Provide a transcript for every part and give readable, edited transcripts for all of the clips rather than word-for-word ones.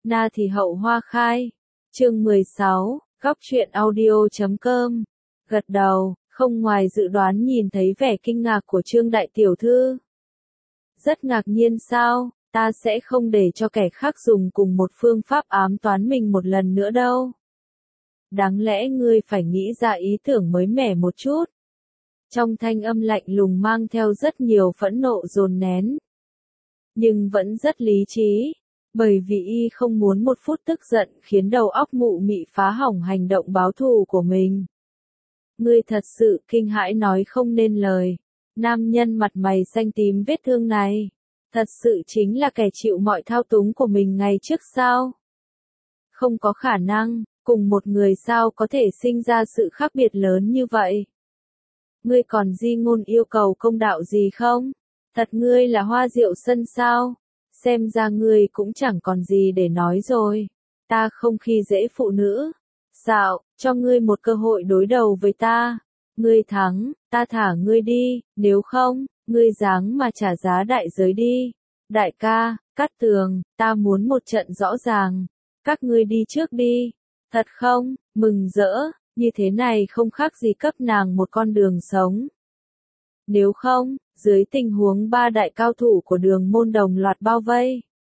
Na thì hậu hoa khai. Chương 16, góc truyện audio.com. Gật đầu, không ngoài dự đoán nhìn thấy vẻ kinh ngạc của Trương đại tiểu thư. Rất ngạc nhiên sao, ta sẽ không để cho kẻ khác dùng cùng một phương pháp ám toán mình một lần nữa đâu. Đáng lẽ ngươi phải nghĩ ra ý tưởng mới mẻ một chút. Trong thanh âm lạnh lùng mang theo rất nhiều phẫn nộ dồn nén. Nhưng vẫn rất lý trí, bởi vì y không muốn một phút tức giận khiến đầu óc mụ mị phá hỏng hành động báo thù của mình. Ngươi thật sự kinh hãi nói không nên lời. Nam nhân mặt mày xanh tím vết thương này, thật sự chính là kẻ chịu mọi thao túng của mình ngày trước sao? Không có khả năng, cùng một người sao có thể sinh ra sự khác biệt lớn như vậy? Ngươi còn di ngôn yêu cầu công đạo gì không? Thật ngươi là Hoa Diệu Sân sao? Xem ra ngươi cũng chẳng còn gì để nói rồi. Ta không khi dễ phụ nữ. Dạo, cho ngươi một cơ hội đối đầu với ta. Ngươi thắng, ta thả ngươi đi, nếu không, ngươi dáng mà trả giá đại giới đi. Đại ca, Cát Tường, ta muốn một trận rõ ràng. Các ngươi đi trước đi. Thật không, mừng rỡ, như thế này không khác gì cấp nàng một con đường sống. Nếu không, dưới tình huống ba đại cao thủ của Đường Môn đồng loạt bao vây,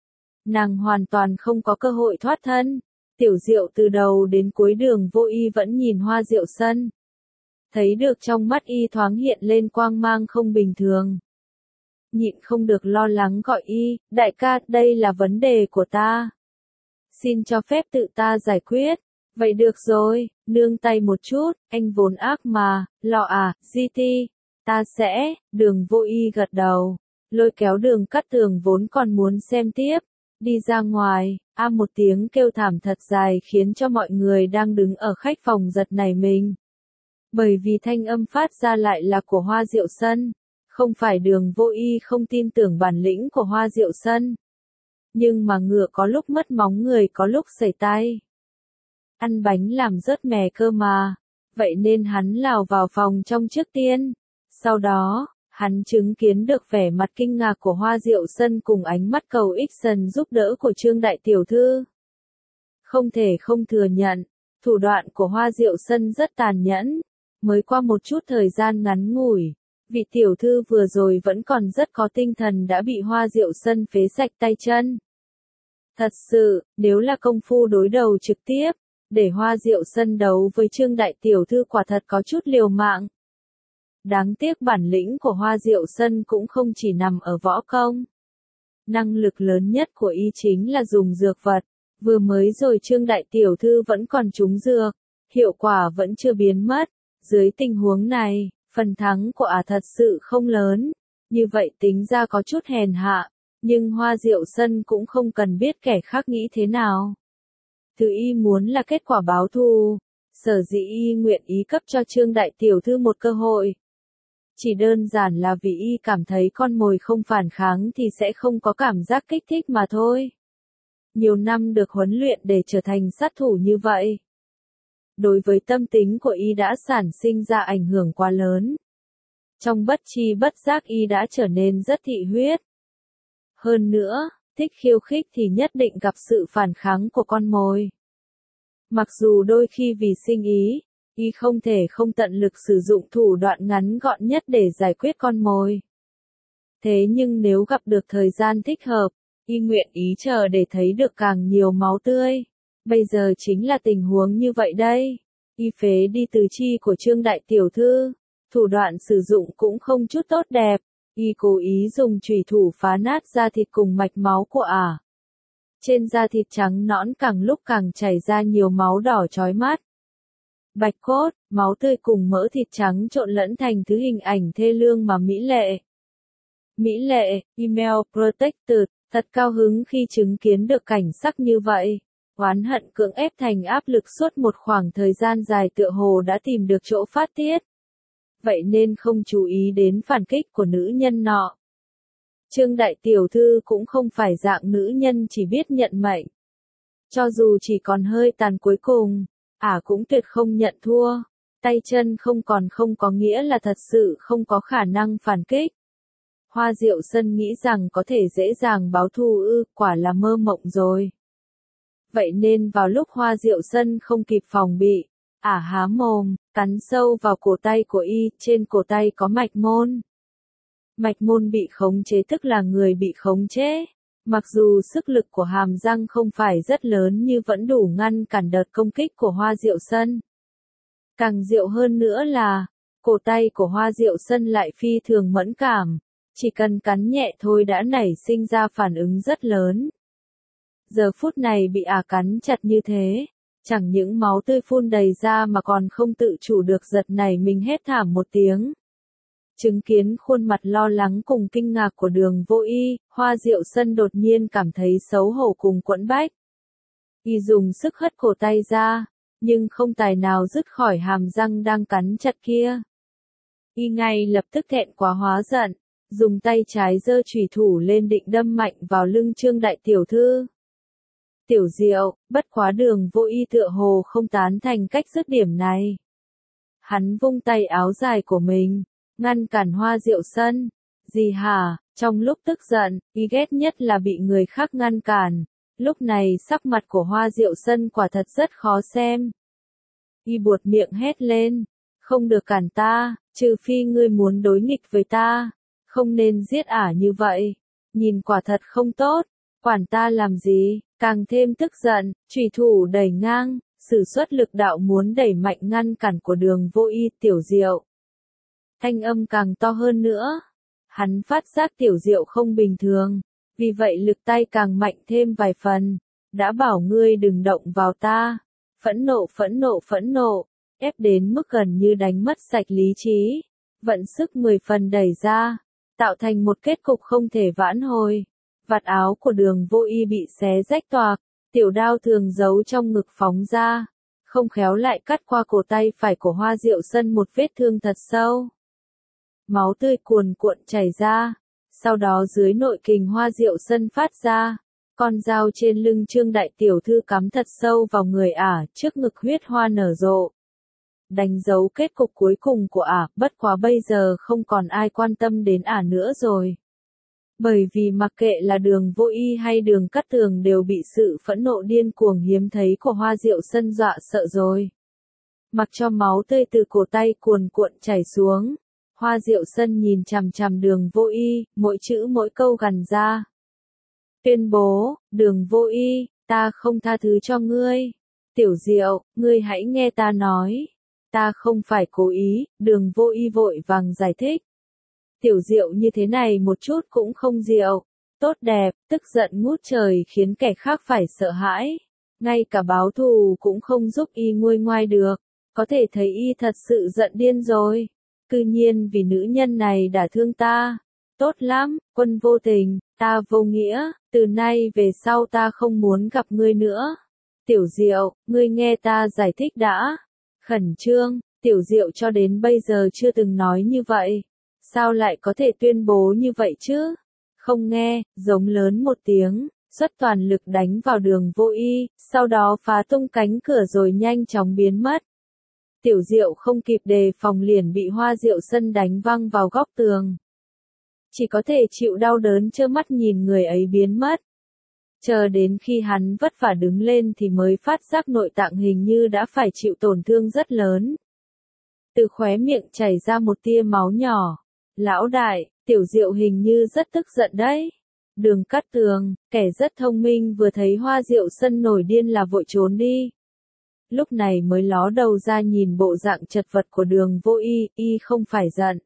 nàng hoàn toàn không có cơ hội thoát thân. Tiểu Diệu từ đầu đến cuối Đường Vô Y vẫn nhìn Hoa Diệu Sân. Thấy được trong mắt y thoáng hiện lên quang mang không bình thường. Nhịn không được lo lắng gọi y, đại ca, đây là vấn đề của ta. Xin cho phép tự ta giải quyết. Vậy được rồi, nương tay một chút, anh vốn ác mà, lọ à, GT. Ta sẽ, Đường Vô Y gật đầu. Lôi kéo Đường Cát Tường vốn còn muốn xem tiếp. Đi ra ngoài, một tiếng kêu thảm thật dài khiến cho mọi người đang đứng ở khách phòng giật nảy mình. Bởi vì thanh âm phát ra lại là của Hoa Diệu Sân. Không phải Đường Vô Y không tin tưởng bản lĩnh của Hoa Diệu Sân. Nhưng mà ngựa có lúc mất móng người có lúc sẩy tay. Ăn bánh làm rớt mè cơ mà. Vậy nên hắn lào vào phòng trong trước tiên. Sau đó, hắn chứng kiến được vẻ mặt kinh ngạc của Hoa Diệu Sân cùng ánh mắt cầu Ixon giúp đỡ của Trương đại tiểu thư. Không thể không thừa nhận, thủ đoạn của Hoa Diệu Sân rất tàn nhẫn. Mới qua một chút thời gian ngắn ngủi, vị tiểu thư vừa rồi vẫn còn rất có tinh thần đã bị Hoa Diệu Sân phế sạch tay chân. Thật sự, nếu là công phu đối đầu trực tiếp, để Hoa Diệu Sân đấu với Trương đại tiểu thư quả thật có chút liều mạng. Đáng tiếc bản lĩnh của Hoa Diệu Sân cũng không chỉ nằm ở võ công. Năng lực lớn nhất của y chính là dùng dược vật. Vừa mới rồi Trương đại tiểu thư vẫn còn trúng dược, hiệu quả vẫn chưa biến mất. Dưới tình huống này, phần thắng của thật sự không lớn. Như vậy tính ra có chút hèn hạ, nhưng Hoa Diệu Sân cũng không cần biết kẻ khác nghĩ thế nào. Thứ y muốn là kết quả báo thù. Sở dĩ y nguyện ý cấp cho Trương đại tiểu thư một cơ hội. Chỉ đơn giản là vì y cảm thấy con mồi không phản kháng thì sẽ không có cảm giác kích thích mà thôi. Nhiều năm được huấn luyện để trở thành sát thủ như vậy. Đối với tâm tính của y đã sản sinh ra ảnh hưởng quá lớn. Trong bất tri bất giác y đã trở nên rất thị huyết. Hơn nữa, thích khiêu khích thì nhất định gặp sự phản kháng của con mồi. Mặc dù đôi khi vì sinh ý, y không thể không tận lực sử dụng thủ đoạn ngắn gọn nhất để giải quyết con mồi. Thế nhưng nếu gặp được thời gian thích hợp, y nguyện ý chờ để thấy được càng nhiều máu tươi. Bây giờ chính là tình huống như vậy đây. Y phế đi tứ chi của Trương đại tiểu thư. Thủ đoạn sử dụng cũng không chút tốt đẹp. Y cố ý dùng chùy thủ phá nát da thịt cùng mạch máu của Trên da thịt trắng nõn càng lúc càng chảy ra nhiều máu đỏ chói mắt. Bạch cốt, máu tươi cùng mỡ thịt trắng trộn lẫn thành thứ hình ảnh thê lương mà mỹ lệ. Mỹ lệ, email protected, thật cao hứng khi chứng kiến được cảnh sắc như vậy. Oán hận cưỡng ép thành áp lực suốt một khoảng thời gian dài tựa hồ đã tìm được chỗ phát tiết. Vậy nên không chú ý đến phản kích của nữ nhân nọ. Trương đại tiểu thư cũng không phải dạng nữ nhân chỉ biết nhận mệnh. Cho dù chỉ còn hơi tàn cuối cùng, cũng tuyệt không nhận thua. Tay chân không còn không có nghĩa là thật sự không có khả năng phản kích. Hoa Diệu Sân nghĩ rằng có thể dễ dàng báo thù quả là mơ mộng rồi. vậy nên vào lúc Hoa Diệu Sân không kịp phòng bị, ả há mồm, cắn sâu vào cổ tay của y, trên cổ tay có mạch môn. Mạch môn bị khống chế tức là người bị khống chế. Mặc dù sức lực của hàm răng không phải rất lớn nhưng vẫn đủ ngăn cản đợt công kích của Hoa Diệu Sân. Càng diệu hơn nữa là, cổ tay của Hoa Diệu Sân lại phi thường mẫn cảm, chỉ cần cắn nhẹ thôi đã nảy sinh ra phản ứng rất lớn. Giờ phút này bị ả cắn chặt như thế, chẳng những máu tươi phun đầy ra mà còn không tự chủ được giật nảy mình hét thảm một tiếng. Chứng kiến khuôn mặt lo lắng cùng kinh ngạc của Đường Vô Y, Hoa Diệu Sân đột nhiên cảm thấy xấu hổ cùng quẫn bách. Y dùng sức hất cổ tay ra, nhưng không tài nào dứt khỏi hàm răng đang cắn chặt kia. Y ngay lập tức thẹn quá hóa giận, dùng tay trái giơ chủy thủ lên định đâm mạnh vào lưng Trương đại tiểu thư. Tiểu Diệu, bất quá Đường Vô Y tựa hồ không tán thành cách dứt điểm này. Hắn vung tay áo dài của mình, ngăn cản Hoa Diệu Sân. Gì hả? Trong lúc tức giận, y ghét nhất là bị người khác ngăn cản. Lúc này sắc mặt của Hoa Diệu Sân quả thật rất khó xem. Y buột miệng hét lên, không được cản ta, trừ phi ngươi muốn đối nghịch với ta, không nên giết ả như vậy, nhìn quả thật không tốt, quản ta làm gì, càng thêm tức giận, chủy thủ đẩy ngang, sử xuất lực đạo muốn đẩy mạnh ngăn cản của Đường Vô Y. Tiểu Diệu. Thanh âm càng to hơn nữa. Hắn phát giác Tiểu Diệu không bình thường, vì vậy lực tay càng mạnh thêm vài phần. Đã bảo ngươi đừng động vào ta. Phẫn nộ, ép đến mức gần như đánh mất sạch lý trí. Vận sức 10 phần đẩy ra, tạo thành một kết cục không thể vãn hồi. Vạt áo của Đường Vô Y bị xé rách toạc, tiểu đao thường giấu trong ngực phóng ra, không khéo lại cắt qua cổ tay phải của Hoa Diệu Sân một vết thương thật sâu. Máu tươi cuồn cuộn chảy ra, sau đó dưới nội kình Hoa Diệu Sân phát ra, con dao trên lưng Trương đại tiểu thư cắm thật sâu vào người ả, trước ngực huyết hoa nở rộ. Đánh dấu kết cục cuối cùng của ả, bất quá bây giờ không còn ai quan tâm đến ả nữa rồi. Bởi vì mặc kệ là Đường Vô Y hay Đường Cát Tường đều bị sự phẫn nộ điên cuồng hiếm thấy của Hoa Diệu Sân dọa sợ rồi. Mặc cho máu tươi từ cổ tay cuồn cuộn chảy xuống, Hoa Diệu Sân nhìn chằm chằm Đường Vô Y, mỗi chữ mỗi câu gằn ra. Tuyên bố, Đường Vô Y, ta không tha thứ cho ngươi. Tiểu Diệu, ngươi hãy nghe ta nói. Ta không phải cố ý, Đường Vô Y vội vàng giải thích. Tiểu Diệu như thế này một chút cũng không diệu. Tốt đẹp, tức giận ngút trời khiến kẻ khác phải sợ hãi. Ngay cả báo thù cũng không giúp y nguôi ngoai được. Có thể thấy y thật sự giận điên rồi. Cư nhiên vì nữ nhân này đã thương ta. Tốt lắm, Quân vô tình, ta vô nghĩa, từ nay về sau ta không muốn gặp ngươi nữa. Tiểu Diệu, ngươi nghe ta giải thích đã. Khẩn trương, Tiểu Diệu cho đến bây giờ chưa từng nói như vậy. Sao lại có thể tuyên bố như vậy chứ? Không nghe, giống lớn một tiếng, xuất toàn lực đánh vào Đường Vô Y, sau đó phá tung cánh cửa rồi nhanh chóng biến mất. Tiểu Diệu không kịp đề phòng liền bị Hoa Diệu Sân đánh văng vào góc tường. Chỉ có thể chịu đau đớn trơ mắt nhìn người ấy biến mất. Chờ đến khi hắn vất vả đứng lên thì mới phát giác nội tạng hình như đã phải chịu tổn thương rất lớn. Từ khóe miệng chảy ra một tia máu nhỏ. Lão đại, Tiểu Diệu hình như rất tức giận đấy. Đường Cát Tường, kẻ rất thông minh vừa thấy Hoa Diệu Sân nổi điên là vội trốn đi. Lúc này mới ló đầu ra nhìn bộ dạng chật vật của Đường Vô Y, y không phải giận.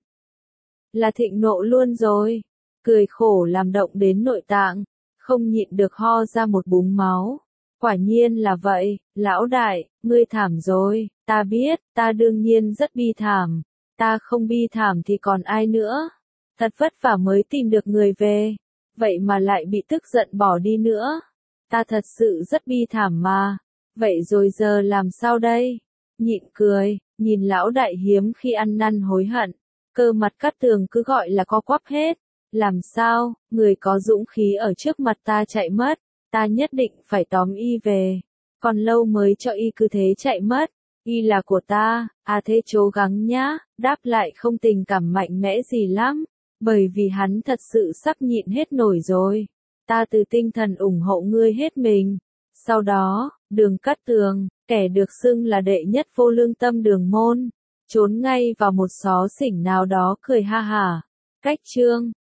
Là thịnh nộ luôn rồi. Cười khổ làm động đến nội tạng, không nhịn được ho ra một búng máu. Quả nhiên là vậy, lão đại, ngươi thảm rồi, ta biết, ta đương nhiên rất bi thảm. Ta không bi thảm thì còn ai nữa. Thật vất vả mới tìm được người về. Vậy mà lại bị tức giận bỏ đi nữa. Ta thật sự rất bi thảm mà. Vậy rồi giờ làm sao đây? Nhịn cười, nhìn lão đại hiếm khi ăn năn hối hận. Cơ mặt Cát Tường cứ gọi là co quắp hết. Làm sao, người có dũng khí ở trước mặt ta chạy mất. Ta nhất định phải tóm y về. Còn lâu mới cho y cứ thế chạy mất. Y là của ta, à thế cố gắng nhá, đáp lại không tình cảm mạnh mẽ gì lắm, bởi vì hắn thật sự sắp nhịn hết nổi rồi. Ta từ tinh thần ủng hộ ngươi hết mình, Sau đó, Đường Cát Tường, kẻ được xưng là đệ nhất vô lương tâm Đường môn, trốn ngay vào một xó xỉnh nào đó cười ha hả. Cách Trương